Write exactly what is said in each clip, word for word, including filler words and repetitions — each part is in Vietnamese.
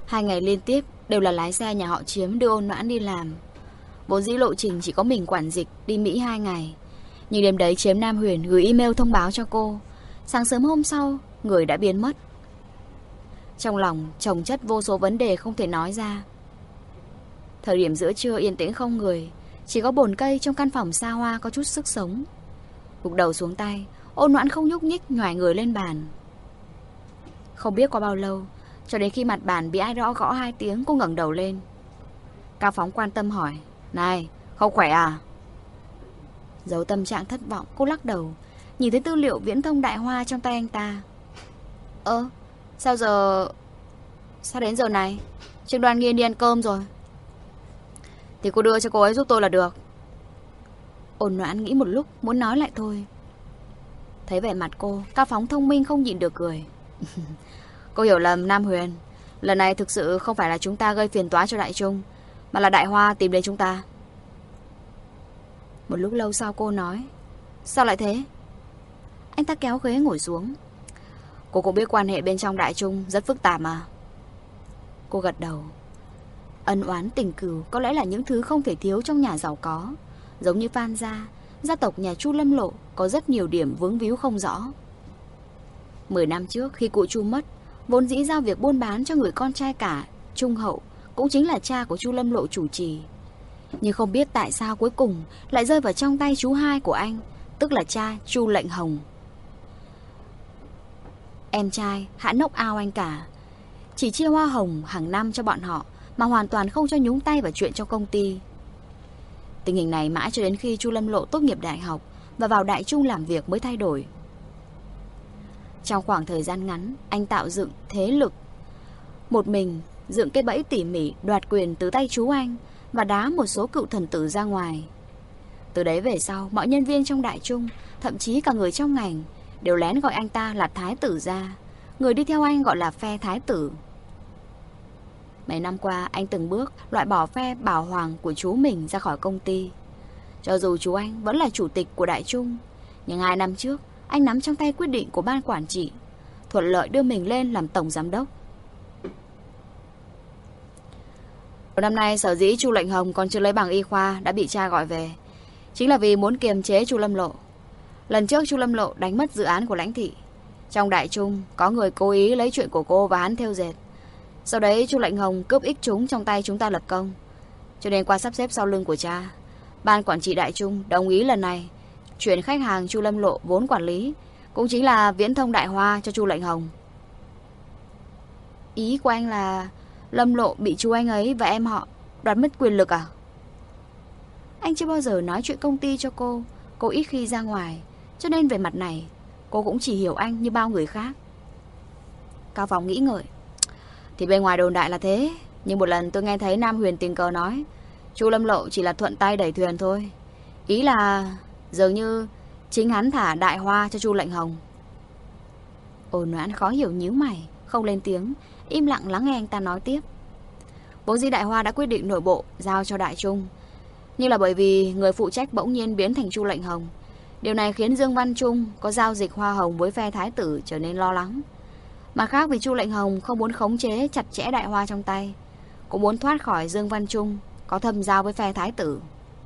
Hai ngày liên tiếp đều là lái xe nhà họ Chiếm đưa Ôn Noãn đi làm. Vốn dĩ lộ trình chỉ có mình quản dịch đi Mỹ hai ngày, nhưng đêm đấy Chiếm Nam Huyền gửi email thông báo cho cô. Sáng sớm hôm sau, người đã biến mất. Trong lòng chồng chất vô số vấn đề không thể nói ra. Thời điểm giữa trưa yên tĩnh không người, chỉ có bồn cây trong căn phòng xa hoa có chút sức sống. Gục đầu xuống tay, Ôn Noãn không nhúc nhích, nhoài người lên bàn. Không biết qua bao lâu, cho đến khi mặt bàn bị ai đó gõ hai tiếng, cô ngẩng đầu lên. Cao Phóng quan tâm hỏi: "Này, không khỏe à?" Giấu tâm trạng thất vọng, cô lắc đầu, nhìn thấy tư liệu viễn thông Đại Hoa trong tay anh ta. Ơ, sao giờ... Sao đến giờ này? Trương Đoan Nghiên đi ăn cơm rồi. Thì cô đưa cho cô ấy giúp tôi là được. Ôn Noãn nghĩ một lúc, muốn nói lại thôi. Thấy vẻ mặt cô, Cao Phóng thông minh không nhịn được cười. Cô hiểu lầm Nam Huyền. Lần này thực sự không phải là chúng ta gây phiền toái cho Đại Trung, mà là Đại Hoa tìm đến chúng ta. Một lúc lâu sau cô nói: Sao lại thế? Anh ta kéo ghế ngồi xuống. Cô cũng biết quan hệ bên trong Đại Trung rất phức tạp mà. Cô gật đầu. Ân oán tình cừu có lẽ là những thứ không thể thiếu trong nhà giàu có. Giống như Phan gia, gia tộc nhà Chu Lâm Lộ có rất nhiều điểm vướng víu không rõ. Mười năm trước khi cụ Chu mất, vốn dĩ giao việc buôn bán cho người con trai cả Trung Hậu, cũng chính là cha của Chu Lâm Lộ chủ trì. Nhưng không biết tại sao cuối cùng lại rơi vào trong tay chú hai của anh, tức là cha Chu Lệnh Hồng. Em trai hạ nốc ao anh cả, chỉ chia hoa hồng hàng năm cho bọn họ, mà hoàn toàn không cho nhúng tay vào chuyện trong công ty. Tình hình này mãi cho đến khi Chu Lâm Lộ tốt nghiệp đại học và vào Đại Trung làm việc mới thay đổi. Trong khoảng thời gian ngắn, anh tạo dựng thế lực, một mình dựng cái bẫy tỉ mỉ đoạt quyền từ tay chú anh và đá một số cựu thần tử ra ngoài. Từ đấy về sau, mọi nhân viên trong Đại Trung, thậm chí cả người trong ngành, đều lén gọi anh ta là Thái tử gia. Người đi theo anh gọi là phe Thái tử. Mấy năm qua, anh từng bước loại bỏ phe bảo hoàng của chú mình ra khỏi công ty. Cho dù chú anh vẫn là chủ tịch của Đại Trung, nhưng hai năm trước, anh nắm trong tay quyết định của ban quản trị, thuận lợi đưa mình lên làm tổng giám đốc. Năm nay sở dĩ Chu Lệnh Hồng còn chưa lấy bằng y khoa đã bị cha gọi về, chính là vì muốn kiềm chế Chu Lâm Lộ. Lần trước Chu Lâm Lộ đánh mất dự án của Lãnh thị, trong Đại Trung có người cố ý lấy chuyện của cô và hắn thêu dệt. Sau đấy Chu Lệnh Hồng cướp ích chúng trong tay chúng ta lập công. Cho nên qua sắp xếp sau lưng của cha, ban quản trị Đại Trung đồng ý lần này chuyển khách hàng Chu Lâm Lộ vốn quản lý, cũng chính là Viễn thông Đại Hoa, cho Chu Lệnh Hồng. Ý của anh là Lâm Lộ bị chú anh ấy và em họ đoạt mất quyền lực à? Anh chưa bao giờ nói chuyện công ty cho cô, cô ít khi ra ngoài, cho nên về mặt này cô cũng chỉ hiểu anh như bao người khác. Cao Phóng nghĩ ngợi. Thì bên ngoài đồn đại là thế, nhưng một lần tôi nghe thấy Nam Huyền tình cờ nói Chu Lâm Lộ chỉ là thuận tay đẩy thuyền thôi. Ý là dường như chính hắn thả Đại Hoa cho Chu Lệnh Hồng. Ôn Noãn khó hiểu nhíu mày, không lên tiếng, im lặng lắng nghe anh ta nói tiếp. Vốn dĩ Đại Hoa đã quyết định nội bộ giao cho Đại Trung, nhưng là bởi vì người phụ trách bỗng nhiên biến thành Chu Lệnh Hồng. Điều này khiến Dương Văn Trung có giao dịch hoa hồng với phe Thái tử trở nên lo lắng. Mà khác vì Chu Lệnh Hồng không muốn khống chế chặt chẽ Đại Hoa trong tay, cũng muốn thoát khỏi Dương Văn Trung có thâm giao với phe Thái tử.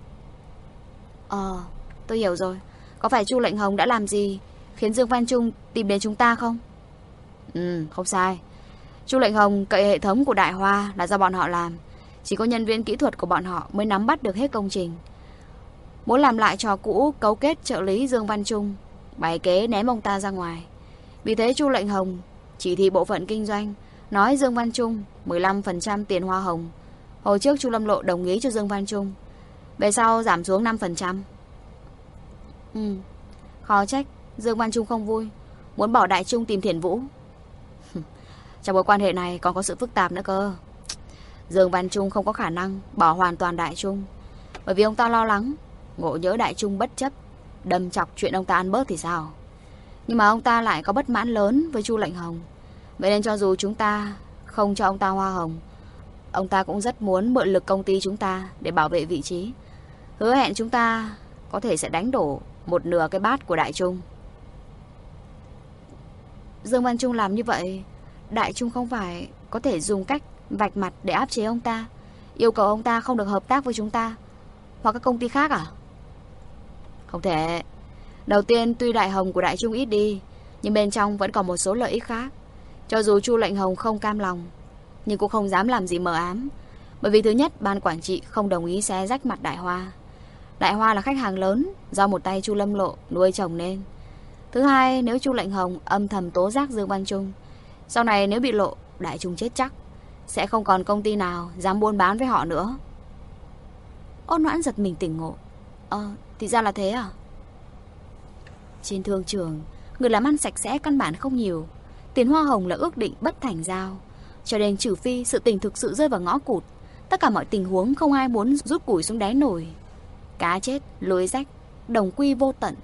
Ờ, tôi hiểu rồi. Có phải Chu Lệnh Hồng đã làm gì khiến Dương Văn Trung tìm đến chúng ta không? Ừ, không sai. Chu Lệnh Hồng cậy hệ thống của Đại Hoa là do bọn họ làm. Chỉ có nhân viên kỹ thuật của bọn họ mới nắm bắt được hết công trình. Muốn làm lại trò cũ cấu kết trợ lý Dương Văn Trung, bày kế ném ông ta ra ngoài. Vì thế Chu Lệnh Hồng chỉ thị bộ phận kinh doanh, nói Dương Văn Trung mười lăm phần trăm tiền hoa hồng. Hồi trước Chu Lâm Lộ đồng ý cho Dương Văn Trung, về sau giảm xuống năm phần trăm. Ừ, khó trách Dương Văn Trung không vui, muốn bỏ Đại Trung tìm Thiển Vũ. Trong mối quan hệ này còn có sự phức tạp nữa cơ. Dương Văn Trung không có khả năng bỏ hoàn toàn Đại Trung, bởi vì ông ta lo lắng ngộ nhỡ Đại Trung bất chấp đâm chọc chuyện ông ta ăn bớt thì sao. Nhưng mà ông ta lại có bất mãn lớn với Chu Lệnh Hồng. Vậy nên cho dù chúng ta không cho ông ta hoa hồng, ông ta cũng rất muốn mượn lực công ty chúng ta để bảo vệ vị trí. Hứa hẹn chúng ta có thể sẽ đánh đổ một nửa cái bát của Đại Trung. Dương Văn Trung làm như vậy, Đại Trung không phải có thể dùng cách vạch mặt để áp chế ông ta, yêu cầu ông ta không được hợp tác với chúng ta hoặc các công ty khác à? Không thể. Đầu tiên, tuy Đại Hồng của Đại Trung ít đi, nhưng bên trong vẫn còn một số lợi ích khác. Cho dù Chu Lệnh Hồng không cam lòng, nhưng cũng không dám làm gì mờ ám. Bởi vì thứ nhất, ban quản trị không đồng ý xé rách mặt Đại Hoa. Đại Hoa là khách hàng lớn do một tay Chu Lâm Lộ nuôi trồng nên. Thứ hai, nếu Chu Lệnh Hồng âm thầm tố giác Dương Văn Trung, sau này nếu bị lộ, Đại Trung chết chắc, sẽ không còn công ty nào dám buôn bán với họ nữa. Ôn Noãn giật mình tỉnh ngộ. Ờ, thì ra là thế à? Trên thương trường, người làm ăn sạch sẽ căn bản không nhiều. Tiền hoa hồng là ước định bất thành giao. Cho nên trừ phi sự tình thực sự rơi vào ngõ cụt, tất cả mọi tình huống không ai muốn rút củi xuống đáy nồi. Cá chết, lưới rách, đồng quy vô tận.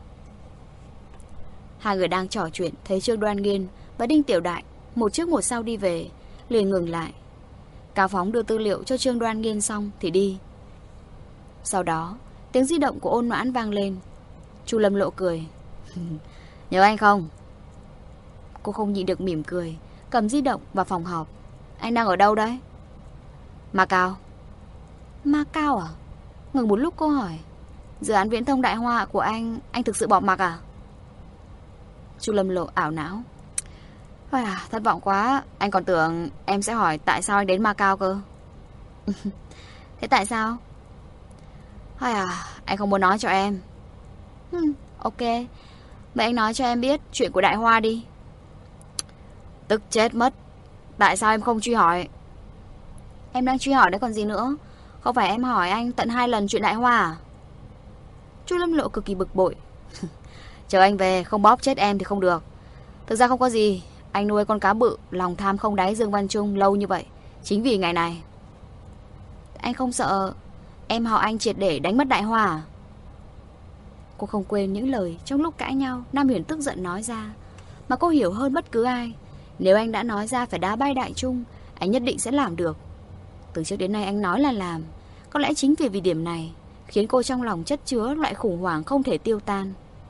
Hai người đang trò chuyện, thấy Trương Đoan Nghiên và Đinh Tiểu Đại một trước một sau đi về, liền ngừng lại. Cao Phóng đưa tư liệu cho Trương Đoan Nghiên xong thì đi. Sau đó, tiếng di động của Ôn Noãn vang lên. Chu Lâm Lộ cười. Nhớ anh không? Cô không nhịn được mỉm cười, cầm di động vào phòng họp. Anh đang ở đâu đấy? Macau. Macau à? Ngừng một lúc cô hỏi. Dự án viễn thông Đại Hoa của anh, anh thực sự bỏ mặc à? Chu Lâm Lộ ảo não. À, thất vọng quá. Anh còn tưởng em sẽ hỏi tại sao anh đến Macau cơ. Thế tại sao? À, anh không muốn nói cho em. hmm, Ok. Vậy anh nói cho em biết chuyện của Đại Hoa đi. Tức chết mất. Tại sao em không truy hỏi? Em đang truy hỏi đấy còn gì nữa. Không phải em hỏi anh tận hai lần chuyện Đại Hoa à? Chu Lâm Lộ cực kỳ bực bội. Chờ anh về không bóp chết em thì không được. Thực ra không có gì. Anh nuôi con cá bự, lòng tham không đáy Dương Văn Trung lâu như vậy chính vì ngày này. Anh không sợ em họ anh triệt để đánh mất Đại Hoa à? Cô không quên những lời trong lúc cãi nhau Nam Huyền tức giận nói ra, mà cô hiểu hơn bất cứ ai. Nếu anh đã nói ra phải đá bay Đại Trung, anh nhất định sẽ làm được. Từ trước đến nay anh nói là làm. Có lẽ chính vì vì điểm này khiến cô trong lòng chất chứa loại khủng hoảng không thể tiêu tan.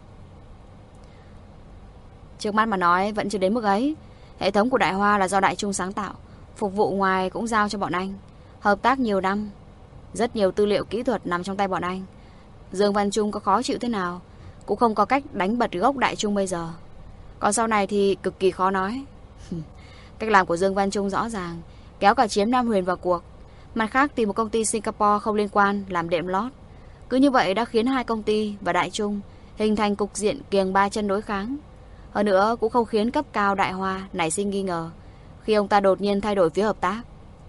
Trước mắt mà nói vẫn chưa đến mức ấy. Hệ thống của Đại Hoa là do Đại Trung sáng tạo, phục vụ ngoài cũng giao cho bọn anh. Hợp tác nhiều năm, rất nhiều tư liệu kỹ thuật nằm trong tay bọn anh. Dương Văn Trung có khó chịu thế nào cũng không có cách đánh bật gốc Đại Trung bây giờ. Còn sau này thì cực kỳ khó nói. Cách làm của Dương Văn Trung rõ ràng, kéo cả Chiếm Nam Huyền vào cuộc, mặt khác tìm một công ty Singapore không liên quan làm đệm lót. Cứ như vậy đã khiến hai công ty và Đại Trung hình thành cục diện kiềng ba chân đối kháng. Hơn nữa cũng không khiến cấp cao Đại Hoa nảy sinh nghi ngờ khi ông ta đột nhiên thay đổi phía hợp tác.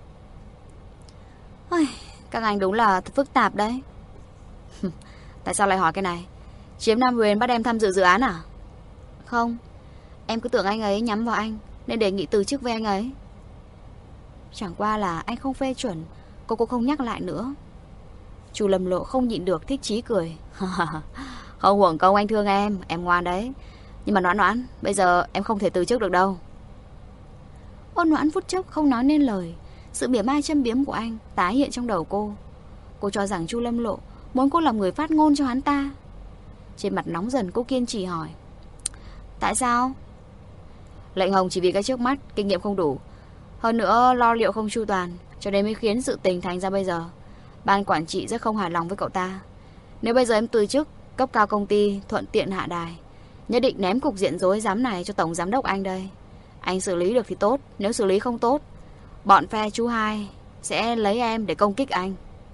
Ôi, các anh đúng là thật phức tạp đấy. Tại sao lại hỏi cái này? Chiếm Nam Huyền bắt em tham dự dự án à? Không, em cứ tưởng anh ấy nhắm vào anh nên đề nghị từ chức với anh ấy. Chẳng qua là anh không phê chuẩn, cô cũng không nhắc lại nữa. Chu Lâm Lộ không nhịn được thích chí cười. Không uổng công anh thương em, em ngoan đấy. Nhưng mà Noãn Noãn, bây giờ em không thể từ chức được đâu. Ôn Noãn phút chốc không nói nên lời. Sự mỉa mai châm biếm của anh tái hiện trong đầu cô. Cô cho rằng Chu Lâm Lộ muốn cô làm người phát ngôn cho hắn ta. Trên mặt nóng dần cô kiên trì hỏi. Tại sao? Lệnh Hồng chỉ vì cái trước mắt kinh nghiệm không đủ, hơn nữa lo liệu không chu toàn, cho nên mới khiến sự tình thành ra bây giờ. Ban quản trị rất không hài lòng với cậu ta. Nếu bây giờ em từ chức, cấp cao công ty thuận tiện hạ đài, nhất định ném cục diện rối rắm này cho tổng giám đốc anh đây. Anh xử lý được thì tốt, nếu xử lý không tốt, bọn phe chú hai sẽ lấy em để công kích anh.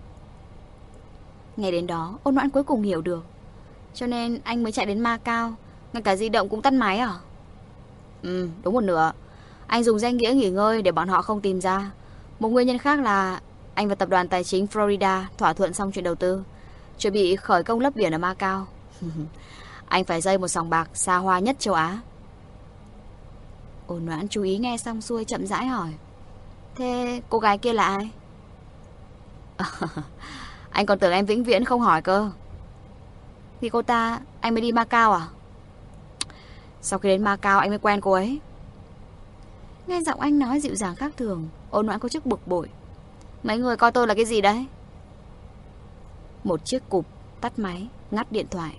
Nghe đến đó, Ôn Noãn cuối cùng hiểu được. Cho nên anh mới chạy đến Macau, ngay cả di động cũng tắt máy à? Ừ, đúng một nửa. Anh dùng danh nghĩa nghỉ ngơi để bọn họ không tìm ra. Một nguyên nhân khác là anh và tập đoàn tài chính Florida thỏa thuận xong chuyện đầu tư, chuẩn bị khởi công lấp biển ở Macau. Anh phải dây một sòng bạc xa hoa nhất châu Á. Ôn Noãn chú ý nghe xong xuôi chậm rãi hỏi. Thế cô gái kia là ai? Anh còn tưởng em vĩnh viễn không hỏi cơ. Thì cô ta anh mới đi Macau à? Sau khi đến Macau anh mới quen cô ấy. Nghe giọng anh nói dịu dàng khác thường, Ôn Noãn có chút bực bội. Mấy người coi tôi là cái gì đấy? Một chiếc cụp tắt máy, ngắt điện thoại.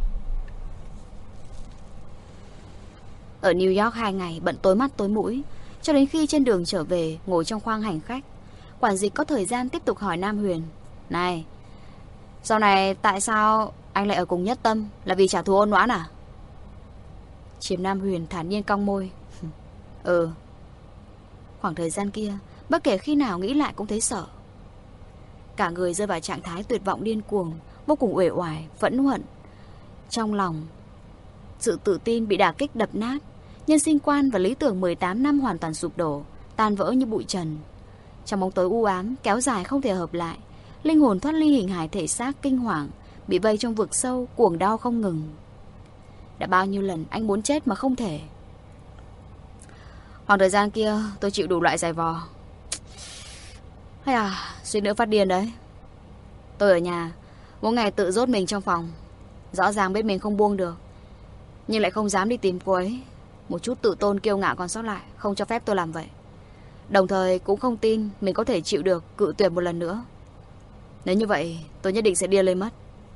Ở New York hai ngày bận tối mắt tối mũi, Cho đến khi trên đường trở về, ngồi trong khoang hành khách, quản dịch có thời gian tiếp tục hỏi Nam Huyền: Này, sau này tại sao anh lại ở cùng Nhất Tâm? Là vì trả thù Ôn Noãn à? Chiếm Nam Huyền thản nhiên cong môi. Ừ. Khoảng thời gian kia, bất kể khi nào nghĩ lại cũng thấy sợ. Cả người rơi vào trạng thái tuyệt vọng điên cuồng, vô cùng uể oải, phẫn hận. Trong lòng, sự tự tin bị đả kích đập nát. Nhân sinh quan và lý tưởng mười tám năm hoàn toàn sụp đổ, tan vỡ như bụi trần. Trong bóng tối u ám, kéo dài không thể hợp lại, linh hồn thoát ly hình hài thể xác kinh hoàng, bị vây trong vực sâu, cuồng đau không ngừng. Đã bao nhiêu lần anh muốn chết mà không thể. Khoảng thời gian kia tôi chịu đủ loại giày vò. Hay à, suýt nữa phát điên đấy. Tôi ở nhà, mỗi ngày tự dốt mình trong phòng. Rõ ràng biết mình không buông được, nhưng lại không dám đi tìm cô ấy. Một chút tự tôn kiêu ngạo còn sót lại, không cho phép tôi làm vậy. Đồng thời cũng không tin mình có thể chịu được cự tuyệt một lần nữa. Nếu như vậy, tôi nhất định sẽ điên lên mất.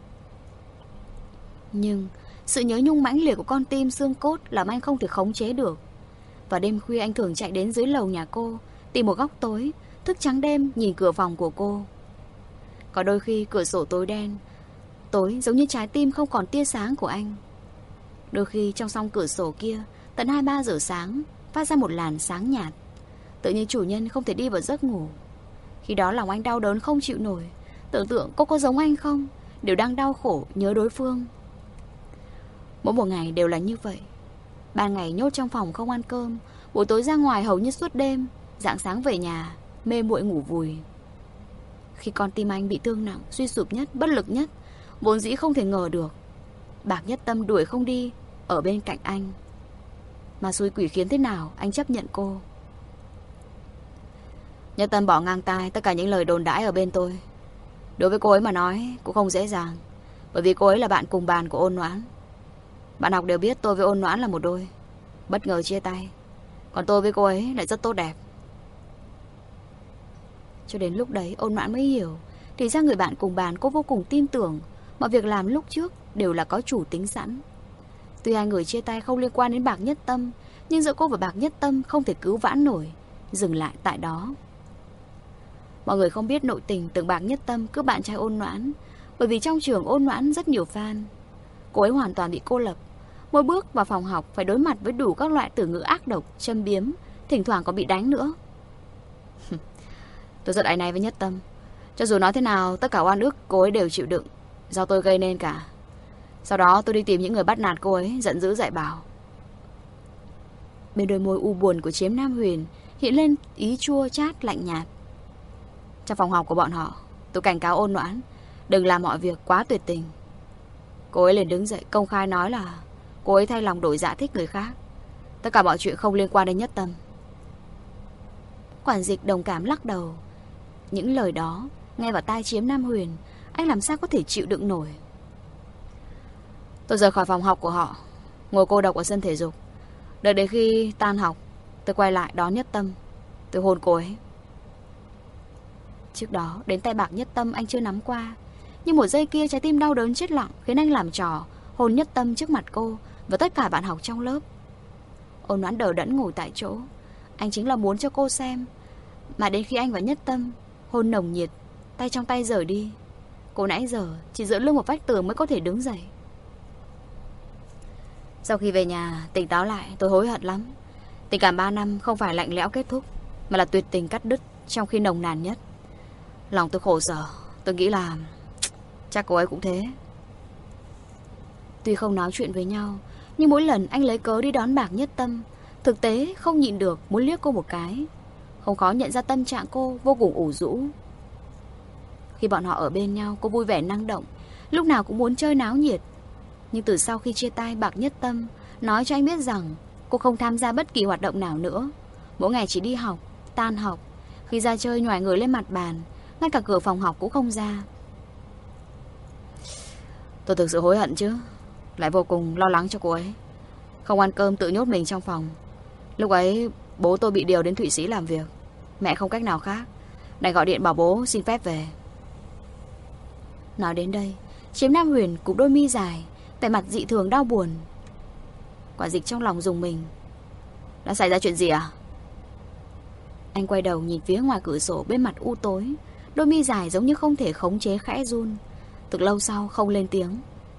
Nhưng sự nhớ nhung mãnh liệt của con tim xương cốt làm anh không thể khống chế được. Và đêm khuya anh thường chạy đến dưới lầu nhà cô, tìm một góc tối, thức trắng đêm nhìn cửa phòng của cô. Có đôi khi cửa sổ tối đen, tối giống như trái tim không còn tia sáng của anh. Đôi khi trong song cửa sổ kia, tận hai ba giờ sáng, phát ra một làn sáng nhạt. Tự nhiên chủ nhân không thể đi vào giấc ngủ. Khi đó lòng anh đau đớn không chịu nổi. Tưởng tượng cô có giống anh không, đều đang đau khổ nhớ đối phương. Mỗi một ngày đều là như vậy. Ban ngày nhốt trong phòng không ăn cơm, buổi tối ra ngoài hầu như suốt đêm, rạng sáng về nhà mê muội ngủ vùi. Khi con tim anh bị thương nặng, suy sụp nhất, bất lực nhất, vốn dĩ không thể ngờ được Bạc Nhất Tâm đuổi không đi, ở bên cạnh anh. Mà xui quỷ khiến thế nào anh chấp nhận cô. Nhất Tâm bỏ ngang tai tất cả những lời đồn đãi ở bên tôi. Đối với cô ấy mà nói cũng không dễ dàng, bởi vì cô ấy là bạn cùng bàn của Ôn Noãn. Bạn học đều biết tôi với Ôn Noãn là một đôi, bất ngờ chia tay. Còn tôi với cô ấy lại rất tốt đẹp. Cho đến lúc đấy Ôn Noãn mới hiểu, thì ra người bạn cùng bàn cô vô cùng tin tưởng, mọi việc làm lúc trước đều là có chủ tính sẵn. Tuy hai người chia tay không liên quan đến Bạc Nhất Tâm, nhưng giữa cô và Bạc Nhất Tâm không thể cứu vãn nổi, dừng lại tại đó. Mọi người không biết nội tình tưởng Bạc Nhất Tâm cướp bạn trai Ôn Noãn, bởi vì trong trường Ôn Noãn rất nhiều fan. Cô ấy hoàn toàn bị cô lập, mỗi bước vào phòng học phải đối mặt với đủ các loại từ ngữ ác độc, châm biếm, thỉnh thoảng còn bị đánh nữa. Tôi rất áy náy với Nhất Tâm. Cho dù nói thế nào, tất cả oan ức cô ấy đều chịu đựng, do tôi gây nên cả. Sau đó tôi đi tìm những người bắt nạt cô ấy, giận dữ dạy bảo. Bên đôi môi u buồn của Chiếm Nam Huyền hiện lên ý chua chát lạnh nhạt. Trong phòng học của bọn họ, tôi cảnh cáo Ôn Noãn đừng làm mọi việc quá tuyệt tình. Cô ấy liền đứng dậy công khai nói là cô ấy thay lòng đổi dạ thích người khác. Tất cả mọi chuyện không liên quan đến Nhất Tâm. Quản dịch đồng cảm lắc đầu. Những lời đó nghe vào tai Chiếm Nam Huyền, anh làm sao có thể chịu đựng nổi. Tôi rời khỏi phòng học của họ, ngồi cô độc ở sân thể dục. Đợi đến khi tan học, tôi quay lại đón Nhất Tâm. Tôi hôn cô ấy. Trước đó đến tay Bạc Nhất Tâm anh chưa nắm qua, nhưng một giây kia trái tim đau đớn chết lặng khiến anh làm trò hôn Nhất Tâm trước mặt cô và tất cả bạn học trong lớp. Ôn Noãn đờ đẫn ngồi tại chỗ. Anh chính là muốn cho cô xem. Mà đến khi anh và Nhất Tâm hôn nồng nhiệt, tay trong tay rời đi, cô nãy giờ chỉ dựa lưng một vách tường mới có thể đứng dậy. Sau khi về nhà tỉnh táo lại, tôi hối hận lắm. Tình cảm ba năm không phải lạnh lẽo kết thúc, mà là tuyệt tình cắt đứt trong khi nồng nàn nhất. Lòng tôi khổ sở. Tôi nghĩ là chắc cô ấy cũng thế. Tuy không nói chuyện với nhau, nhưng mỗi lần anh lấy cớ đi đón Bạc Nhất Tâm, thực tế không nhịn được muốn liếc cô một cái. Không khó nhận ra tâm trạng cô vô cùng ủ rũ. Khi bọn họ ở bên nhau, cô vui vẻ năng động, lúc nào cũng muốn chơi náo nhiệt. Nhưng từ sau khi chia tay, Bạc Nhất Tâm nói cho anh biết rằng cô không tham gia bất kỳ hoạt động nào nữa. Mỗi ngày chỉ đi học, tan học, khi ra chơi nhoài người lên mặt bàn, ngay cả cửa phòng học cũng không ra. Tôi thực sự hối hận chứ, lại vô cùng lo lắng cho cô ấy. Không ăn cơm tự nhốt mình trong phòng. Lúc ấy bố tôi bị điều đến Thụy Sĩ làm việc, mẹ không cách nào khác, đành gọi điện bảo bố xin phép về. Nói đến đây, Chiếm Nam Huyền cụp đôi mi dài, vẻ mặt dị thường đau buồn. Quả dịch trong lòng rùng mình. Đã xảy ra chuyện gì à? Anh quay đầu nhìn phía ngoài cửa sổ bên mặt u tối. Đôi mi dài giống như không thể khống chế khẽ run. Từ lâu sau không lên tiếng.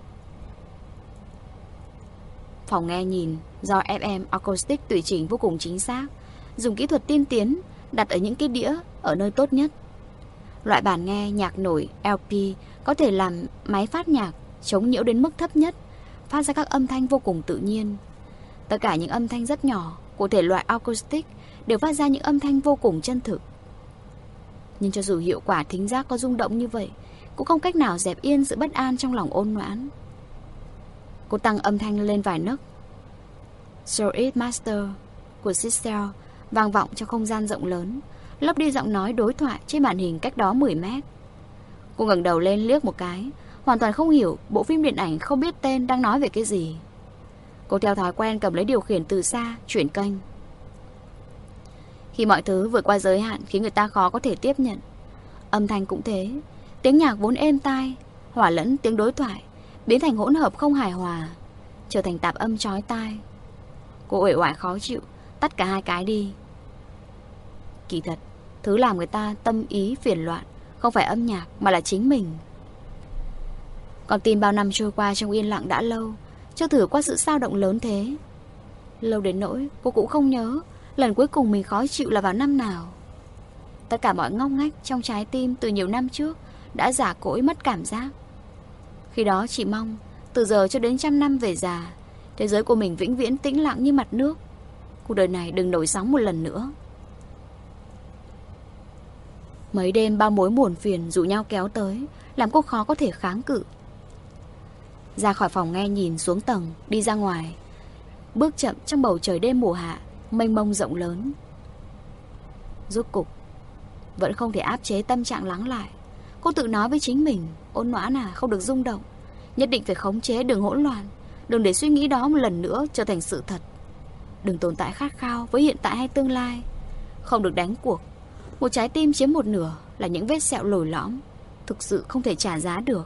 Phòng nghe nhìn do ép em acoustic tùy chỉnh vô cùng chính xác, dùng kỹ thuật tiên tiến, đặt ở những cái đĩa ở nơi tốt nhất. Loại bản nghe nhạc nổi lờ pê có thể làm máy phát nhạc chống nhiễu đến mức thấp nhất, phát ra các âm thanh vô cùng tự nhiên. Tất cả những âm thanh rất nhỏ của thể loại acoustic đều phát ra những âm thanh vô cùng chân thực. Nhưng cho dù hiệu quả thính giác có rung động như vậy, cũng không cách nào dẹp yên sự bất an trong lòng ôn noãn. Cô tăng âm thanh lên vài nấc. So It Master của Sissel vang vọng trong không gian rộng lớn, lấp đi giọng nói đối thoại trên màn hình cách đó mười mét. Cô ngẩng đầu lên liếc một cái, hoàn toàn không hiểu bộ phim điện ảnh không biết tên đang nói về cái gì. Cô theo thói quen cầm lấy điều khiển từ xa, chuyển kênh. Khi mọi thứ vượt qua giới hạn khiến người ta khó có thể tiếp nhận, âm thanh cũng thế. Tiếng nhạc vốn êm tai hòa lẫn tiếng đối thoại, biến thành hỗn hợp không hài hòa, trở thành tạp âm chói tai. Cô uể oải khó chịu, tắt cả hai cái đi. Kỳ thật, thứ làm người ta tâm ý phiền loạn không phải âm nhạc mà là chính mình. Con tim bao năm trôi qua trong yên lặng đã lâu, chưa thử qua sự sao động lớn thế. Lâu đến nỗi cô cũng không nhớ lần cuối cùng mình khó chịu là vào năm nào. Tất cả mọi ngóc ngách trong trái tim từ nhiều năm trước đã giả cỗi mất cảm giác. Khi đó chỉ mong từ giờ cho đến trăm năm về già, thế giới của mình vĩnh viễn tĩnh lặng như mặt nước, cuộc đời này đừng nổi sóng một lần nữa. Mấy đêm bao mối buồn phiền rủ nhau kéo tới, làm cô khó có thể kháng cự. Ra khỏi phòng nghe nhìn xuống tầng, đi ra ngoài, bước chậm trong bầu trời đêm mùa hạ mênh mông rộng lớn. Rốt cục vẫn không thể áp chế tâm trạng lắng lại. Cô tự nói với chính mình, ôn noãn à, không được rung động, nhất định phải khống chế, đừng hỗn loạn, đừng để suy nghĩ đó một lần nữa trở thành sự thật. Đừng tồn tại khát khao với hiện tại hay tương lai, không được đánh cuộc. Một trái tim chiếm một nửa là những vết sẹo lồi lõm, thực sự không thể trả giá được.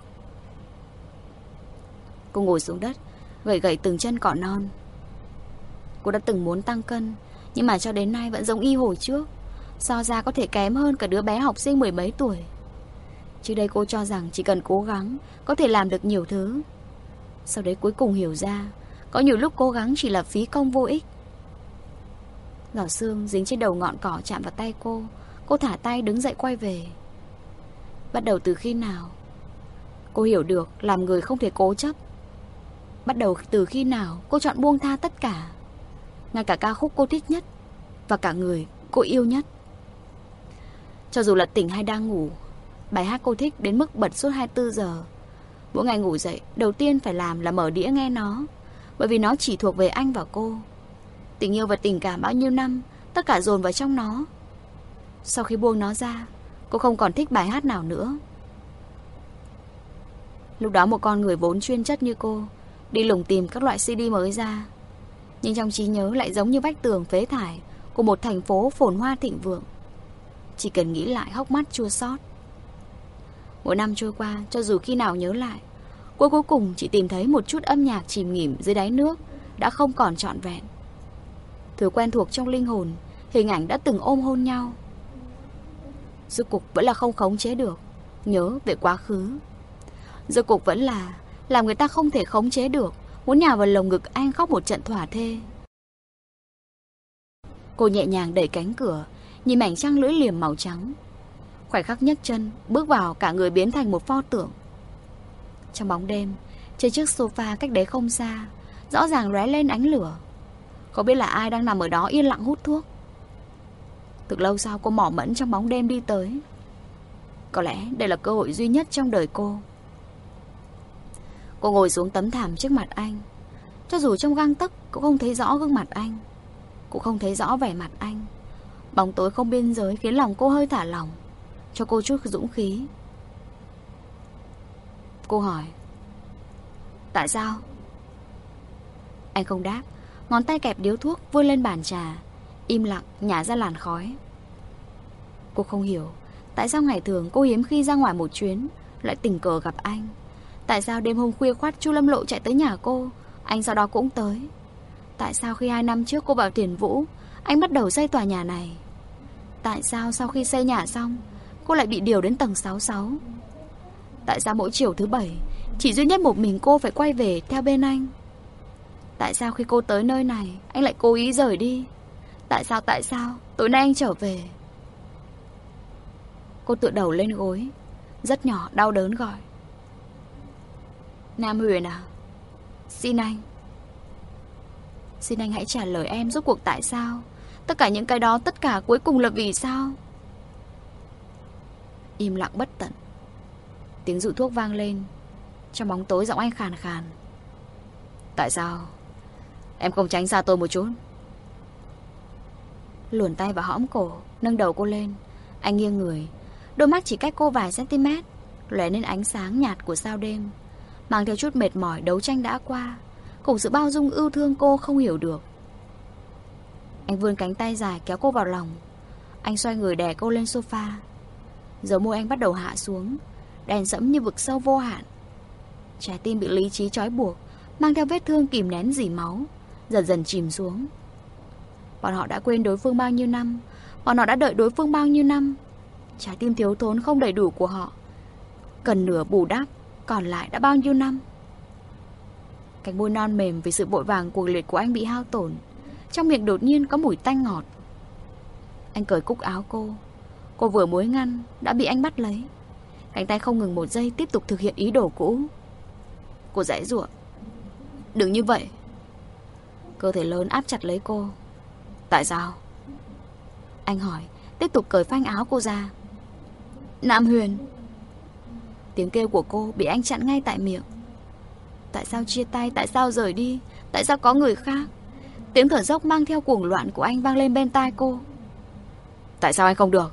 Cô ngồi xuống đất, gẩy gẩy từng chân cỏ non. Cô đã từng muốn tăng cân, nhưng mà cho đến nay vẫn giống y hồi trước, so ra có thể kém hơn cả đứa bé học sinh mười mấy tuổi. Trước đây cô cho rằng chỉ cần cố gắng có thể làm được nhiều thứ. Sau đấy cuối cùng hiểu ra, có nhiều lúc cố gắng chỉ là phí công vô ích. Giọt sương dính trên đầu ngọn cỏ chạm vào tay cô. Cô thả tay đứng dậy quay về. Bắt đầu từ khi nào cô hiểu được làm người không thể cố chấp? Bắt đầu từ khi nào cô chọn buông tha tất cả, ngay cả ca khúc cô thích nhất và cả người cô yêu nhất? Cho dù là tỉnh hay đang ngủ, bài hát cô thích đến mức bật suốt hai mươi tư giờ. Mỗi ngày ngủ dậy, đầu tiên phải làm là mở đĩa nghe nó, bởi vì nó chỉ thuộc về anh và cô. Tình yêu và tình cảm bao nhiêu năm, tất cả dồn vào trong nó. Sau khi buông nó ra, cô không còn thích bài hát nào nữa. Lúc đó một con người vốn chuyên chất như cô đi lùng tìm các loại xê đê mới ra, nhưng trong trí nhớ lại giống như vách tường phế thải của một thành phố phồn hoa thịnh vượng. Chỉ cần nghĩ lại hốc mắt chua xót. Mỗi năm trôi qua, cho dù khi nào nhớ lại, cô cuối cùng chỉ tìm thấy một chút âm nhạc chìm nghỉm dưới đáy nước đã không còn trọn vẹn. Thứ quen thuộc trong linh hồn, hình ảnh đã từng ôm hôn nhau, rốt cục vẫn là không khống chế được nhớ về quá khứ. Rốt cục vẫn là làm người ta không thể khống chế được muốn nhào vào lồng ngực anh khóc một trận thỏa thê. Cô nhẹ nhàng đẩy cánh cửa, nhìn mảnh trăng lưỡi liềm màu trắng. Khoảnh khắc nhấc chân bước vào, cả người biến thành một pho tượng. Trong bóng đêm, trên chiếc sofa cách đấy không xa, rõ ràng lóe lên ánh lửa. Không biết là ai đang nằm ở đó yên lặng hút thuốc. Từ lâu sau cô mỏ mẫm trong bóng đêm đi tới. Có lẽ đây là cơ hội duy nhất trong đời cô. Cô ngồi xuống tấm thảm trước mặt anh. Cho dù trong gang tấc cũng không thấy rõ gương mặt anh, cũng không thấy rõ vẻ mặt anh. Bóng tối không biên giới khiến lòng cô hơi thả lỏng, cho cô chút dũng khí. Cô hỏi: tại sao? Anh không đáp, ngón tay kẹp điếu thuốc vươn lên bàn trà, im lặng nhả ra làn khói. Cô không hiểu tại sao ngày thường cô hiếm khi ra ngoài một chuyến lại tình cờ gặp anh. Tại sao đêm hôm khuya khoắt Chu Lâm Lộ chạy tới nhà cô, anh sau đó cũng tới. Tại sao khi hai năm trước cô vào Thiền Vũ, anh bắt đầu xây tòa nhà này. Tại sao sau khi xây nhà xong, cô lại bị điều đến tầng sáu mươi sáu? Tại sao mỗi chiều thứ bảy chỉ duy nhất một mình cô phải quay về theo bên anh? Tại sao khi cô tới nơi này, anh lại cố ý rời đi? Tại sao, tại sao tối nay anh trở về? Cô tựa đầu lên gối, rất nhỏ, đau đớn gọi. Nam Huyền à, xin anh, xin anh hãy trả lời em, rốt cuộc tại sao? Tất cả những cái đó, tất cả cuối cùng là vì sao? Im lặng bất tận. Tiếng dụ thuốc vang lên. Trong bóng tối giọng anh khàn khàn. Tại sao em không tránh xa tôi một chút? Luồn tay vào hõm cổ, nâng đầu cô lên. Anh nghiêng người, đôi mắt chỉ cách cô vài cm, lóe lên ánh sáng nhạt của sao đêm, mang theo chút mệt mỏi đấu tranh đã qua, cùng sự bao dung ưu thương cô không hiểu được. Anh vươn cánh tay dài kéo cô vào lòng. Anh xoay người đè cô lên sofa. Dấu môi anh bắt đầu hạ xuống, đèn sẫm như vực sâu vô hạn. Trái tim bị lý trí trói buộc, mang theo vết thương kìm nén dỉ máu, dần dần chìm xuống. Bọn họ đã quên đối phương bao nhiêu năm, bọn họ đã đợi đối phương bao nhiêu năm. Trái tim thiếu thốn không đầy đủ của họ cần nửa bù đắp, còn lại đã bao nhiêu năm. Cánh môi non mềm vì sự vội vàng cuồng liệt của anh bị hao tổn. Trong miệng đột nhiên có mùi tanh ngọt. Anh cởi cúc áo cô. Cô vừa muốn ngăn đã bị anh bắt lấy. Cánh tay không ngừng một giây tiếp tục thực hiện ý đồ cũ. Cô giãy giụa. Đừng như vậy. Cơ thể lớn áp chặt lấy cô. Tại sao? Anh hỏi, tiếp tục cởi phanh áo cô ra. Nam Huyền. Tiếng kêu của cô bị anh chặn ngay tại miệng. Tại sao chia tay? Tại sao rời đi? Tại sao có người khác? Tiếng thở dốc mang theo cuồng loạn của anh vang lên bên tai cô. Tại sao anh không được?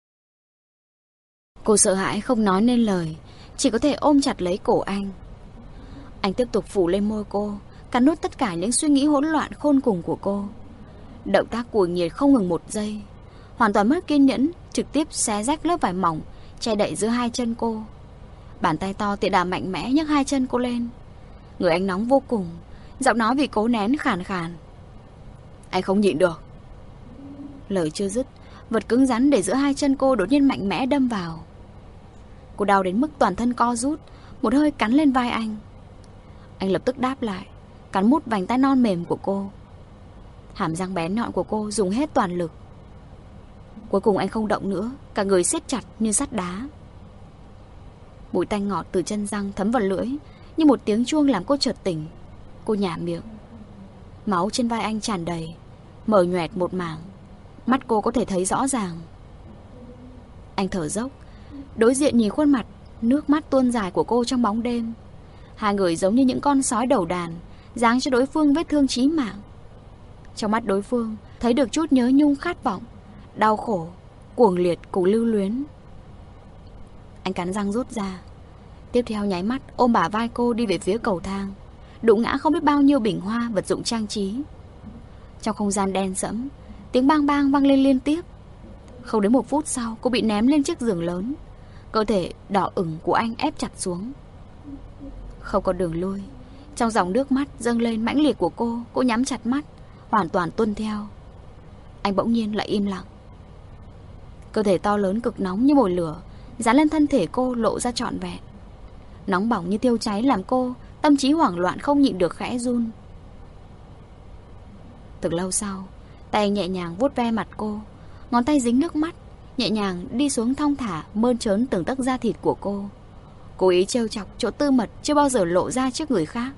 Cô sợ hãi không nói nên lời, chỉ có thể ôm chặt lấy cổ anh. Anh tiếp tục phủ lên môi cô, cắn nuốt tất cả những suy nghĩ hỗn loạn khôn cùng của cô. Động tác cuồng nhiệt không ngừng một giây. Hoàn toàn mất kiên nhẫn, trực tiếp xé rách lớp vải mỏng che đậy giữa hai chân cô. Bàn tay to tiện đà mạnh mẽ nhấc hai chân cô lên. Người anh nóng vô cùng, giọng nói vì cố nén khàn khàn. Anh không nhịn được. Lời chưa dứt, vật cứng rắn để giữa hai chân cô đột nhiên mạnh mẽ đâm vào. Cô đau đến mức toàn thân co rút, một hơi cắn lên vai anh. Anh lập tức đáp lại, cắn mút vành tay non mềm của cô. Hàm răng bén nhọn của cô dùng hết toàn lực. Cuối cùng anh không động nữa, cả người siết chặt như sắt đá. Mùi tanh ngọt từ chân răng thấm vào lưỡi, như một tiếng chuông làm cô chợt tỉnh. Cô nhả miệng. Máu trên vai anh tràn đầy, mở nhoẹt một mảng. Mắt cô có thể thấy rõ ràng. Anh thở dốc, đối diện nhìn khuôn mặt, nước mắt tuôn dài của cô trong bóng đêm. Hai người giống như những con sói đầu đàn, giáng cho đối phương vết thương chí mạng. Trong mắt đối phương thấy được chút nhớ nhung khát vọng, đau khổ, cuồng liệt cùng lưu luyến. Anh cắn răng rút ra. Tiếp theo nháy mắt ôm bả vai cô đi về phía cầu thang, đụng ngã không biết bao nhiêu bình hoa, vật dụng trang trí. Trong không gian đen sẫm, tiếng bang bang vang lên liên tiếp. Không đến một phút sau, cô bị ném lên chiếc giường lớn. Cơ thể đỏ ửng của anh ép chặt xuống. Không có đường lui. Trong dòng nước mắt dâng lên mãnh liệt của cô, cô nhắm chặt mắt, hoàn toàn tuân theo. Anh bỗng nhiên lại im lặng. Cơ thể to lớn cực nóng như mồi lửa dán lên thân thể cô lộ ra trọn vẹn. Nóng bỏng như thiêu cháy làm cô tâm trí hoảng loạn không nhịn được khẽ run. Từ lâu sau, tay anh nhẹ nhàng vuốt ve mặt cô, ngón tay dính nước mắt, nhẹ nhàng đi xuống thong thả mơn trớn từng tấc da thịt của cô, cố ý trêu chọc chỗ tư mật chưa bao giờ lộ ra trước người khác.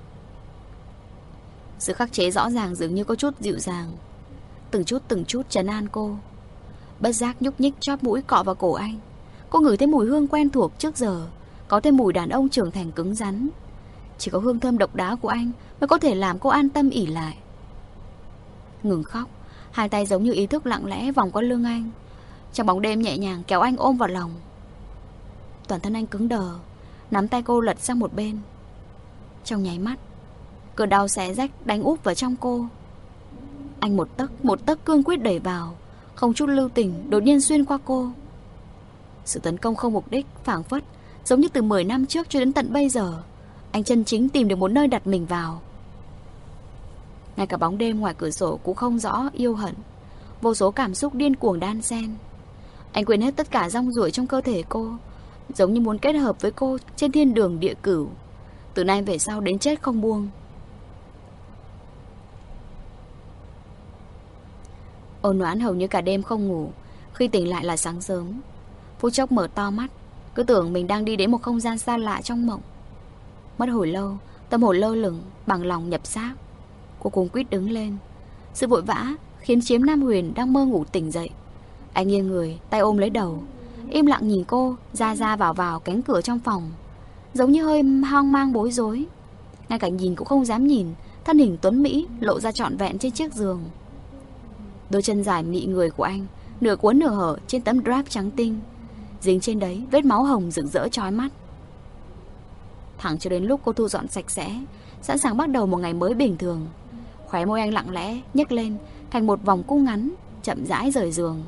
Sự khắc chế rõ ràng dường như có chút dịu dàng, từng chút từng chút trấn an cô. Bất giác nhúc nhích chóp mũi cọ vào cổ anh. Cô ngửi thấy mùi hương quen thuộc trước giờ, có thêm mùi đàn ông trưởng thành cứng rắn. Chỉ có hương thơm độc đáo của anh mới có thể làm cô an tâm ỉ lại. Ngừng khóc, hai tay giống như ý thức lặng lẽ vòng qua lưng anh, trong bóng đêm nhẹ nhàng kéo anh ôm vào lòng. Toàn thân anh cứng đờ, nắm tay cô lật sang một bên. Trong nháy mắt, cơn đau xé rách đánh úp vào trong cô. Anh một tấc một tấc cương quyết đẩy vào, không chút lưu tình đột nhiên xuyên qua cô. Sự tấn công không mục đích, phảng phất giống như từ mười năm trước cho đến tận bây giờ, anh chân chính tìm được một nơi đặt mình vào. Ngay cả bóng đêm ngoài cửa sổ cũng không rõ yêu hận, vô số cảm xúc điên cuồng đan xen. Anh quên hết tất cả rong ruổi trong cơ thể cô, giống như muốn kết hợp với cô trên thiên đường địa cửu, từ nay về sau đến chết không buông. Ôn Noãn hầu như cả đêm không ngủ. Khi tỉnh lại là sáng sớm. Phút chốc mở to mắt, cứ tưởng mình đang đi đến một không gian xa lạ trong mộng. Mất hồi lâu, tâm hồn lơ lửng, bằng lòng nhập xác. Cô cuống quýt đứng lên. Sự vội vã khiến Chiếm Nam Huyền đang mơ ngủ tỉnh dậy. Anh nghiêng người, tay ôm lấy đầu, im lặng nhìn cô ra ra vào vào cánh cửa trong phòng, giống như hơi hoang mang bối rối. Ngay cả nhìn cũng không dám nhìn thân hình tuấn mỹ lộ ra trọn vẹn trên chiếc giường. Đôi chân dài mị người của anh nửa cuốn nửa hở trên tấm drap trắng tinh, dính trên đấy vết máu hồng rực rỡ chói mắt. Thẳng cho đến lúc cô thu dọn sạch sẽ, sẵn sàng bắt đầu một ngày mới bình thường, khóe môi anh lặng lẽ nhếch lên thành một vòng cung ngắn, chậm rãi rời giường.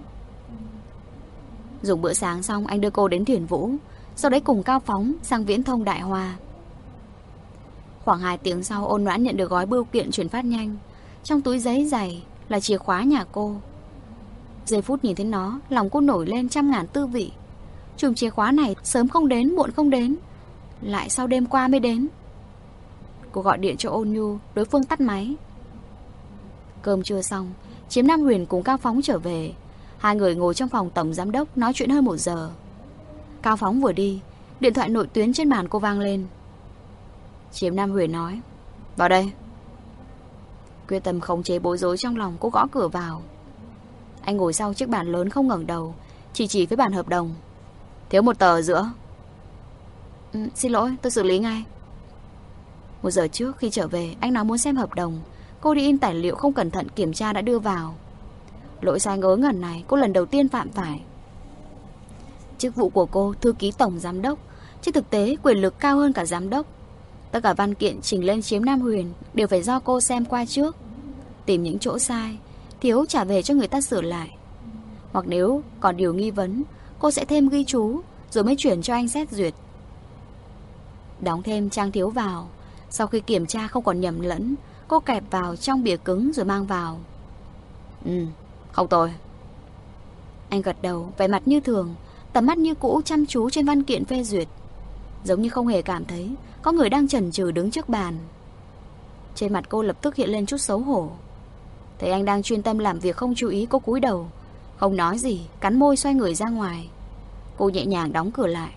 Dùng bữa sáng xong, anh đưa cô đến Thiền Vũ, sau đấy cùng Cao Phóng sang Viễn Thông Đại Hoa. Khoảng hai tiếng sau, Ôn Noãn nhận được gói bưu kiện chuyển phát nhanh. Trong túi giấy dày là chìa khóa nhà cô. Giây phút nhìn thấy nó, lòng cô nổi lên trăm ngàn tư vị. Chùm chìa khóa này sớm không đến, muộn không đến, lại sau đêm qua mới đến. Cô gọi điện cho Ôn Nhu, đối phương tắt máy. Cơm trưa xong, Chiếm Nam Huyền cùng Cao Phóng trở về. Hai người ngồi trong phòng tổng giám đốc nói chuyện hơn một giờ. Cao Phóng vừa đi, điện thoại nội tuyến trên bàn cô vang lên. Chiếm Nam Huyền nói: "Vào đây." Quyết tâm khống chế bối rối trong lòng, cô gõ cửa vào. Anh ngồi sau chiếc bàn lớn không ngẩng đầu, chỉ chỉ với bản hợp đồng. "Thiếu một tờ ở giữa." Ừ, xin lỗi, tôi xử lý ngay. Một giờ trước khi trở về, anh nói muốn xem hợp đồng. Cô đi in tài liệu không cẩn thận kiểm tra đã đưa vào. Lỗi sai ngớ ngẩn này cô lần đầu tiên phạm phải. Chức vụ của cô thư ký tổng giám đốc, trên thực tế quyền lực cao hơn cả giám đốc. Tất cả văn kiện trình lên Chiếm Nam Huyền đều phải do cô xem qua trước, tìm những chỗ sai, thiếu trả về cho người ta sửa lại. Hoặc nếu còn điều nghi vấn, cô sẽ thêm ghi chú rồi mới chuyển cho anh xét duyệt. Đóng thêm trang thiếu vào. Sau khi kiểm tra không còn nhầm lẫn, cô kẹp vào trong bìa cứng rồi mang vào. Ừ, không tồi. Anh gật đầu, vẻ mặt như thường, tầm mắt như cũ chăm chú trên văn kiện phê duyệt, giống như không hề cảm thấy có người đang chần chừ đứng trước bàn. Trên mặt cô lập tức hiện lên chút xấu hổ. Thấy anh đang chuyên tâm làm việc không chú ý, cô cúi đầu, không nói gì, cắn môi xoay người ra ngoài. Cô nhẹ nhàng đóng cửa lại.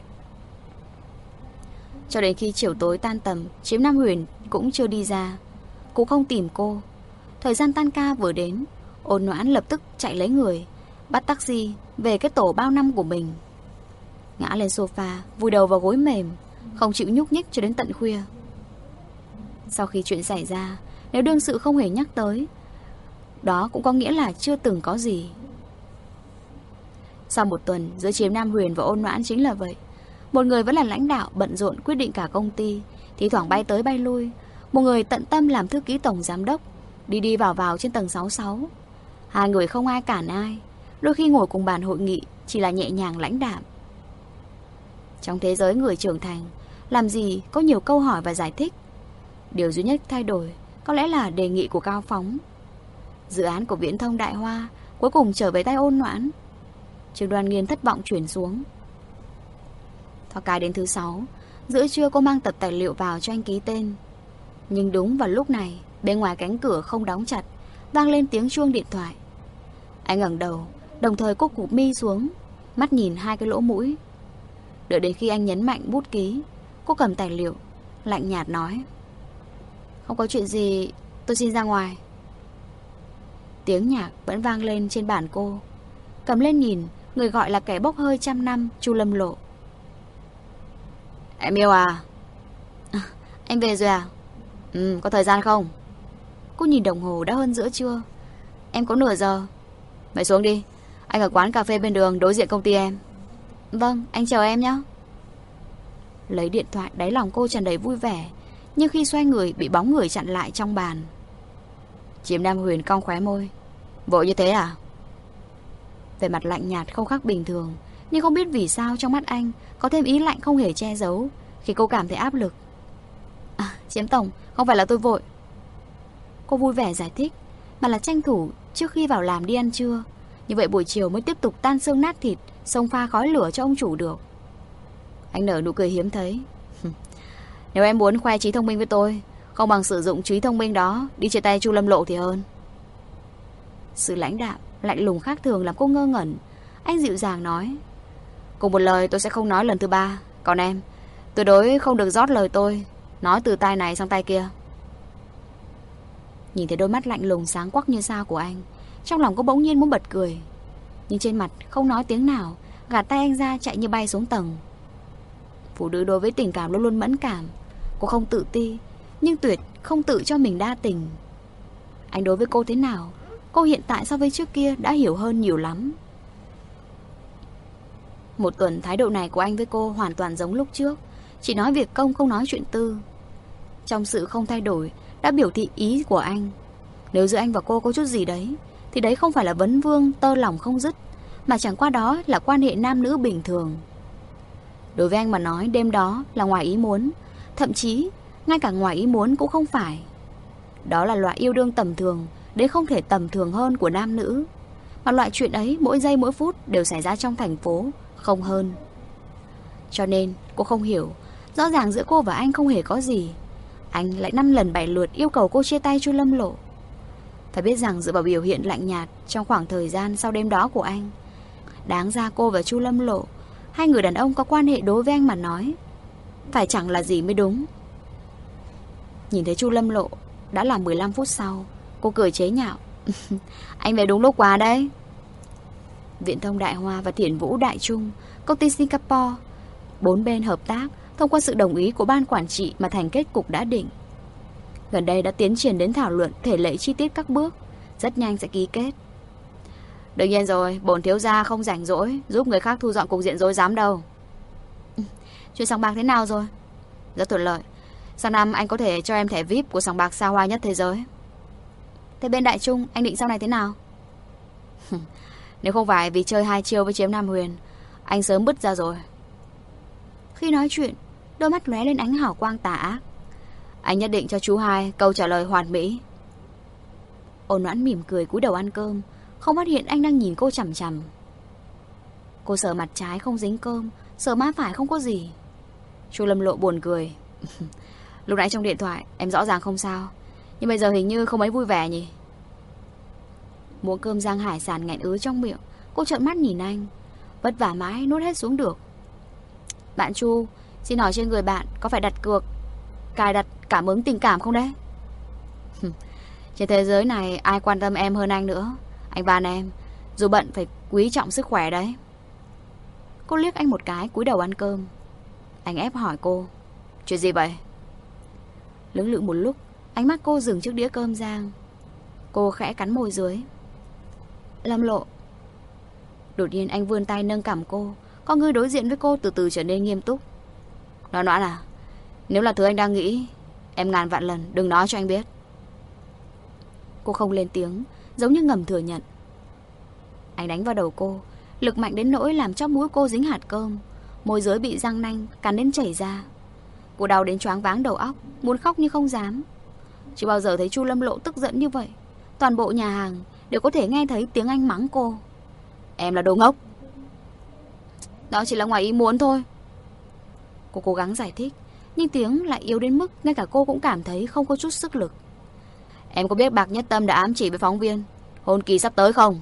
Cho đến khi chiều tối tan tầm, Chiếm Nam Huyền cũng chưa đi ra. Cô không tìm cô. Thời gian tan ca vừa đến, Ôn Noãn lập tức chạy lấy người, bắt taxi về cái tổ bao năm của mình. Ngã lên sofa, vùi đầu vào gối mềm, không chịu nhúc nhích cho đến tận khuya. Sau khi chuyện xảy ra, nếu đương sự không hề nhắc tới, đó cũng có nghĩa là chưa từng có gì. Sau một tuần, giữa Chiếm Nam Huyền và Ôn Noãn chính là vậy. Một người vẫn là lãnh đạo bận rộn quyết định cả công ty, thì thoảng bay tới bay lui. Một người tận tâm làm thư ký tổng giám đốc, đi đi vào vào trên tầng sáu mươi sáu. Hai người không ai cản ai, đôi khi ngồi cùng bàn hội nghị chỉ là nhẹ nhàng lãnh đạm. Trong thế giới người trưởng thành, làm gì có nhiều câu hỏi và giải thích. Điều duy nhất thay đổi có lẽ là đề nghị của Cao Phóng. Dự án của Viễn Thông Đại Hoa cuối cùng trở về tay Ôn Noãn. Trương Đoan Nghiên thất vọng chuyển xuống. Thoát cái đến thứ sáu, giữa trưa cô mang tập tài liệu vào cho anh ký tên. Nhưng đúng vào lúc này, bên ngoài cánh cửa không đóng chặt, vang lên tiếng chuông điện thoại. Anh ngẩng đầu, đồng thời cô cụp mi xuống, mắt nhìn hai cái lỗ mũi. Đợi đến khi anh nhấn mạnh bút ký, cô cầm tài liệu, lạnh nhạt nói: "Không có chuyện gì, tôi xin ra ngoài." Tiếng nhạc vẫn vang lên trên bàn cô. Cầm lên nhìn, người gọi là kẻ bốc hơi trăm năm, Chu Lâm Lộ. "Em yêu à?" À, anh về rồi à? Ừ, có thời gian không? Cô nhìn đồng hồ đã hơn giữa trưa. Em có nửa giờ. Vậy xuống đi, anh ở quán cà phê bên đường đối diện công ty em. Vâng, anh chờ em nhé. Lấy điện thoại, đáy lòng cô tràn đầy vui vẻ. Nhưng khi xoay người bị bóng người chặn lại trong bàn. Chiếm Nam Huyền cong khóe môi. Vội như thế à? Về mặt lạnh nhạt không khác bình thường, nhưng không biết vì sao trong mắt anh có thêm ý lạnh không hề che giấu, khi cô cảm thấy áp lực. À, Chiếm tổng, không phải là tôi vội. Cô vui vẻ giải thích, mà là tranh thủ trước khi vào làm đi ăn trưa, Như vậy buổi chiều mới tiếp tục tan xương nát thịt, xông pha khói lửa cho ông chủ được. Anh nở nụ cười hiếm thấy. Nếu em muốn khoe trí thông minh với tôi, không bằng sử dụng trí thông minh đó đi chia tay Chu Lâm Lộ thì hơn. Sự lãnh đạm, lạnh lùng khác thường làm cô ngơ ngẩn. Anh dịu dàng nói, cùng một lời tôi sẽ không nói lần thứ ba. Còn em, tuyệt đối không được rót lời tôi nói từ tai này sang tai kia. Nhìn thấy đôi mắt lạnh lùng sáng quắc như sao của anh, trong lòng cô bỗng nhiên muốn bật cười, nhưng trên mặt không nói tiếng nào, gạt tay anh ra chạy như bay xuống tầng. Phụ nữ đối với tình cảm luôn luôn mẫn cảm. Cô không tự ti, nhưng tuyệt không tự cho mình đa tình. Anh đối với cô thế nào, cô hiện tại so với trước kia đã hiểu hơn nhiều lắm. Một tuần thái độ này của anh với cô hoàn toàn giống lúc trước, chỉ nói việc công không nói chuyện tư. Trong sự không thay đổi đã biểu thị ý của anh. Nếu giữa anh và cô có chút gì đấy, thì đấy không phải là vấn vương tơ lòng không dứt, mà chẳng qua đó là quan hệ nam nữ bình thường. Đối với anh mà nói, đêm đó là ngoài ý muốn, thậm chí ngay cả ngoài ý muốn cũng không phải. Đó là loại yêu đương tầm thường, đến không thể tầm thường hơn của nam nữ. Mà loại chuyện ấy mỗi giây mỗi phút đều xảy ra trong thành phố, không hơn. Cho nên cô không hiểu, rõ ràng giữa cô và anh không hề có gì, anh lại năm lần bảy lượt yêu cầu cô chia tay Chu Lâm Lộ. Phải biết rằng dựa vào biểu hiện lạnh nhạt trong khoảng thời gian sau đêm đó của anh, đáng ra cô và Chu Lâm Lộ, hai người đàn ông có quan hệ đối với anh mà nói, phải chẳng là gì mới đúng. Nhìn thấy Chu Lâm Lộ đã là mười lăm phút sau, cô cười chế nhạo. Anh về đúng lúc quá đấy. Viễn thông Đại Hoa và Thiển Vũ Đại Trung, công ty Singapore, bốn bên hợp tác thông qua sự đồng ý của ban quản trị mà thành kết cục đã định. Gần đây đã tiến triển đến thảo luận thể lệ chi tiết các bước, rất nhanh sẽ ký kết. Đương nhiên rồi, bổn thiếu gia không rảnh rỗi giúp người khác thu dọn cục diện rối rắm đâu. Chuyện sòng bạc thế nào rồi? Rất thuận lợi. Sang năm anh có thể cho em thẻ vi ai pi của sòng bạc xa hoa nhất thế giới. Thế bên Đại Trung anh định sau này thế nào? Nếu không phải vì chơi hai chiêu với chiếm Nam Huyền, anh sớm bứt ra rồi. Khi nói chuyện, đôi mắt lóe lên ánh hào quang tà ác. Anh nhất định cho chú hai câu trả lời hoàn mỹ. Ôn Noãn mỉm cười cúi đầu ăn cơm, không phát hiện anh đang nhìn cô chằm chằm. Cô sờ mặt trái không dính cơm, sờ má phải không có gì. Chu Lâm Lộ buồn cười. Lúc nãy trong điện thoại em rõ ràng không sao, nhưng bây giờ hình như không mấy vui vẻ nhỉ. Muỗng cơm rang hải sản nghẹn ứ trong miệng, cô trợn mắt nhìn anh, vất vả mãi nuốt hết xuống được. Bạn Chu, xin hỏi trên người bạn có phải đặt cược, cài đặt cảm ứng tình cảm không đấy? Trên thế giới này ai quan tâm em hơn anh nữa. Anh van em, dù bận phải quý trọng sức khỏe đấy. Cô liếc anh một cái, cúi đầu ăn cơm. Anh ép hỏi cô, chuyện gì vậy? Lưỡng lự một lúc, ánh mắt cô dừng trước đĩa cơm rang. Cô khẽ cắn môi dưới. Lâm Lộ. Đột nhiên anh vươn tay nâng cằm cô, con người đối diện với cô từ từ trở nên nghiêm túc. Nói Noãn à, nếu là thứ anh đang nghĩ, em ngàn vạn lần đừng nói cho anh biết. Cô không lên tiếng, giống như ngầm thừa nhận. Anh đánh vào đầu cô, lực mạnh đến nỗi làm cho mũi cô dính hạt cơm, môi dưới bị răng nanh cắn đến chảy ra. Cô đau đến choáng váng đầu óc, muốn khóc nhưng không dám. Chưa bao giờ thấy Chu Lâm Lộ tức giận như vậy. Toàn bộ nhà hàng đều có thể nghe thấy tiếng anh mắng cô. Em là đồ ngốc. Đó chỉ là ngoài ý muốn thôi. Cô cố gắng giải thích, nhưng tiếng lại yếu đến mức ngay cả cô cũng cảm thấy không có chút sức lực. Em có biết Bạc Nhất Tâm đã ám chỉ với phóng viên hôn kỳ sắp tới không?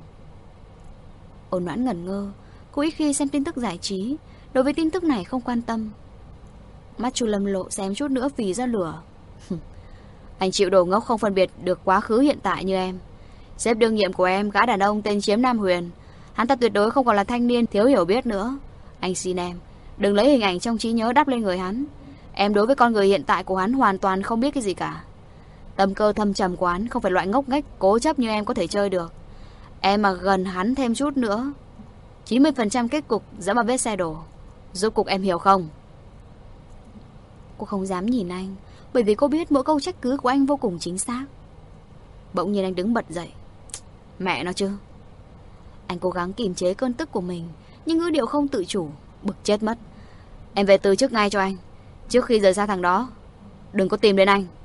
Ôn Noãn ngẩn ngơ. Cô ít khi xem tin tức giải trí, đối với tin tức này không quan tâm. Mắt Chu Lâm Lộ xem chút nữa phì ra lửa. Anh chịu đồ ngốc không phân biệt được quá khứ hiện tại như em. Sếp đương nhiệm của em, gã đàn ông tên Chiếm Nam Huyền, hắn ta tuyệt đối không còn là thanh niên thiếu hiểu biết nữa. Anh xin em, đừng lấy hình ảnh trong trí nhớ đắp lên người hắn. Em đối với con người hiện tại của hắn hoàn toàn không biết cái gì cả. Tâm cơ thâm trầm của hắn không phải loại ngốc nghếch cố chấp như em có thể chơi được. Em mà gần hắn thêm chút nữa, chín mươi phần trăm kết cục dẫm vào vết xe đổ. Rốt cục em hiểu không? Cô không dám nhìn anh, bởi vì cô biết mỗi câu trách cứ của anh vô cùng chính xác. Bỗng nhiên anh đứng bật dậy. Mẹ nó chứ. Anh cố gắng kiềm chế cơn tức của mình, nhưng ngữ điệu không tự chủ, bực chết mất. Em về từ chức ngay cho anh, trước khi rời xa thằng đó. Đừng có tìm đến anh.